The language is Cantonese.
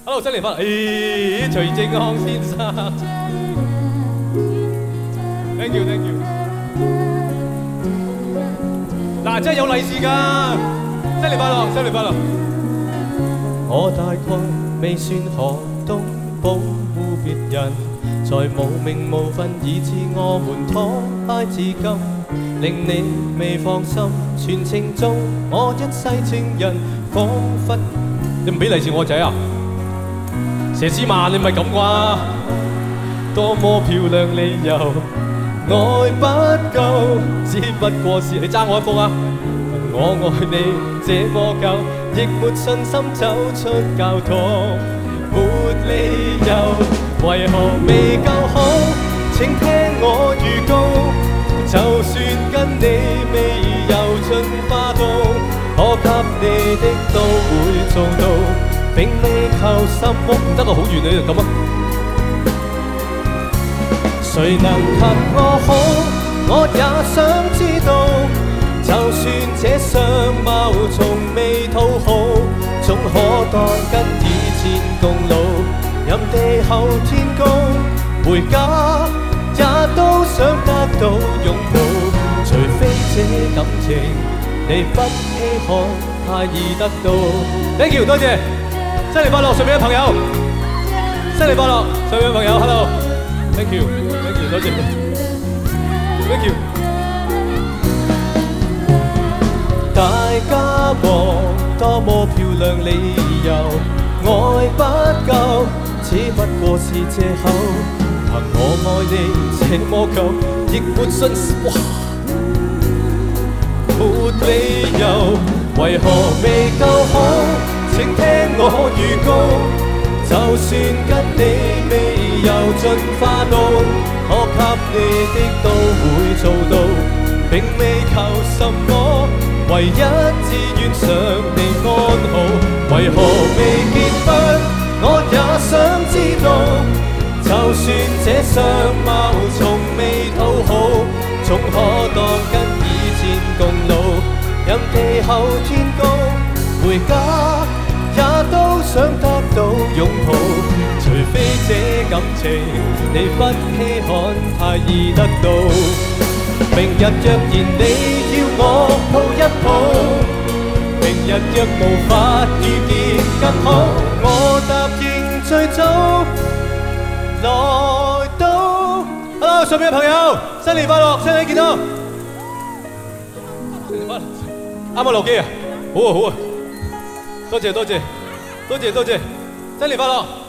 Hello， 新年快樂！咦，徐正康先生，thank you。嗱，真係有利是㗎，新年快樂，新年快樂！我大概未算學懂保護別人，在無名無份以致我們拖拉至今，令你未放心。全程做我一世情人，彷彿你唔俾利是我仔啊？佘詩曼，你唔係咁啩？多麼漂亮理由，愛不夠，只不過是你爭我一幅啊！我愛你這麼久，亦沒信心走出教堂，沒理由，為何未夠好？請聽我預告，就算跟你未游進花都，可給你的都會做到。並未求什麼，唔得個好遠你就咁啊！誰能及我好？我也想知道，就算這相貌從未討好，總可當跟以前共老。任地後天高，回家也都想得到擁抱，除非這感情你不稀罕，太易得到。Thank you， 多謝。新年快樂，上面嘅朋友，新年快樂，上面嘅朋友 ，hello，thank you，多謝 ，thank you。大家望多麼漂亮理由，愛不夠，只不過是藉口。憑我愛你這麼久，亦沒信心，哇，沒理由，為何未夠好？請聽我預告，就算跟你未游進花都，可給你的都會做到。並未求什麼，唯一志願想你安好。為何未結婚？我也想知道。就算這相貌從未討好，總可當跟以前共老。任地後天高，回家也都想得到擁抱，除非這感情你不稀罕，太易得到。明日若然你要我抱一抱，明日若無法遇見更好，我答應最早來到。Hello， 上面嘅朋友，新年快樂，身體健康。新年快樂，啱啱落機啊，好啊好啊。多謝，新年快樂！